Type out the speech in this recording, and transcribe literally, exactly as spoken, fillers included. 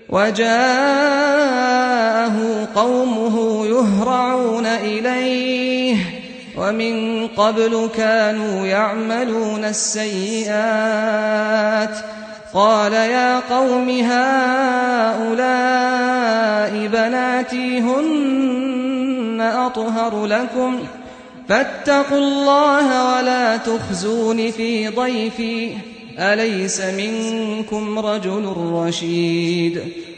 وجاءه قومه يهرعون إليه ومن قبل كانوا يعملون السيئات قال يا قوم هؤلاء بناتي هن أطهر لكم فاتقوا الله ولا تخزون في ضيفي أليس منكم رجل رشيد